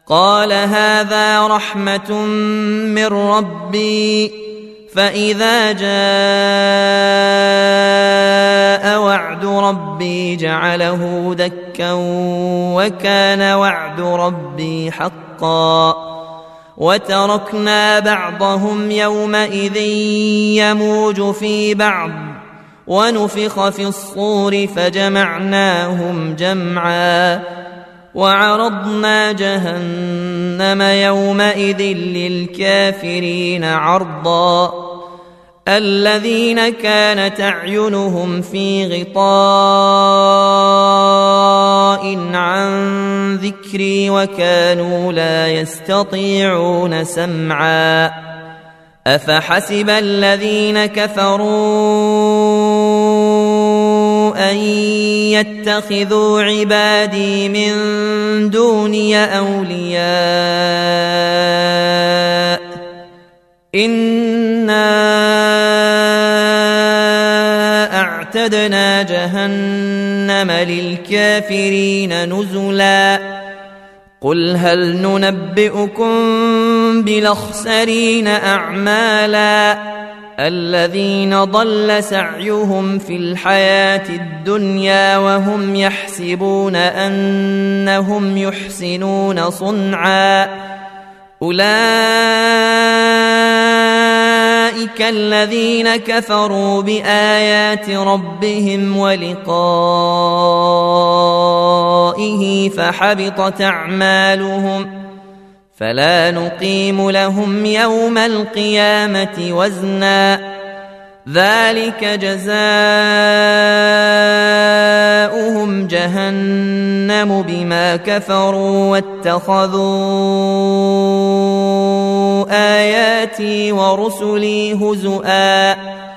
قال هذا رحمة من ربي فإذا جاء وعد ربي جعله دكا وكان وعد ربي حقا وتركنا بعضهم يومئذ يموج في بعض ونفخ في الصور فجمعناهم جمعا وعرضنا جهنم يومئذ للكافرين عرضا الذين كانت أعينهم في غطاء عن ذكري وكانوا لا يستطيعون سمعا أفحسب الذين كفروا أن يتخذوا عبادي من دوني أولياء إنا أعتدنا جهنم للكافرين نزلا قل هل ننبئكم بالأخسرين أعمالا الذين ضل سعيهم في الحياة الدنيا وهم يحسبون أنهم يحسنون صنعا أولئك الذين كفروا بآيات ربهم ولقائه فحبطت أعمالهم فلا نقيم لهم يوم القيامة وزنا ذلك جزاؤهم جهنم بما كفروا واتخذوا آياتي ورسلي هزؤا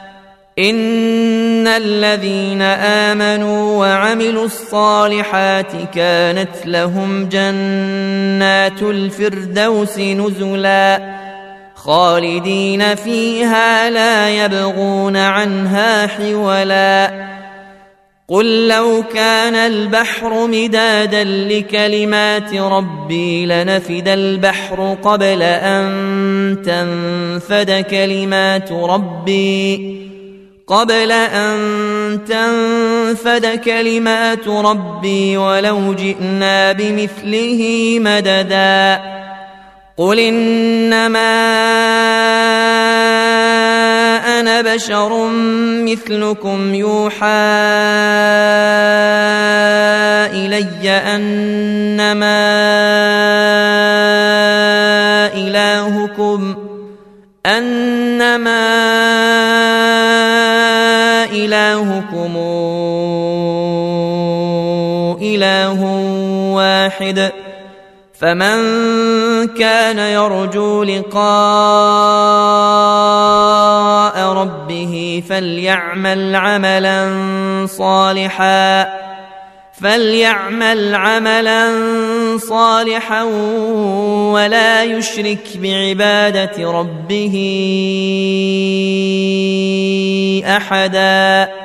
إن الذين آمنوا وعملوا الصالحات كانت لهم جنات الفردوس نزلا خالدين فيها لا يبغون عنها حولا قل لو كان البحر مدادا لكلمات ربي لنفد البحر قبل أن تنفد كلمات ربي ولو جئنا بمثله مددا قل إنما أنا بشر مثلكم يوحى إلي أنما إلهكم إله واحد فمن كان يرجو لقاء ربه فليعمل عملا صالحا ولا يشرك بعبادة ربه أحدا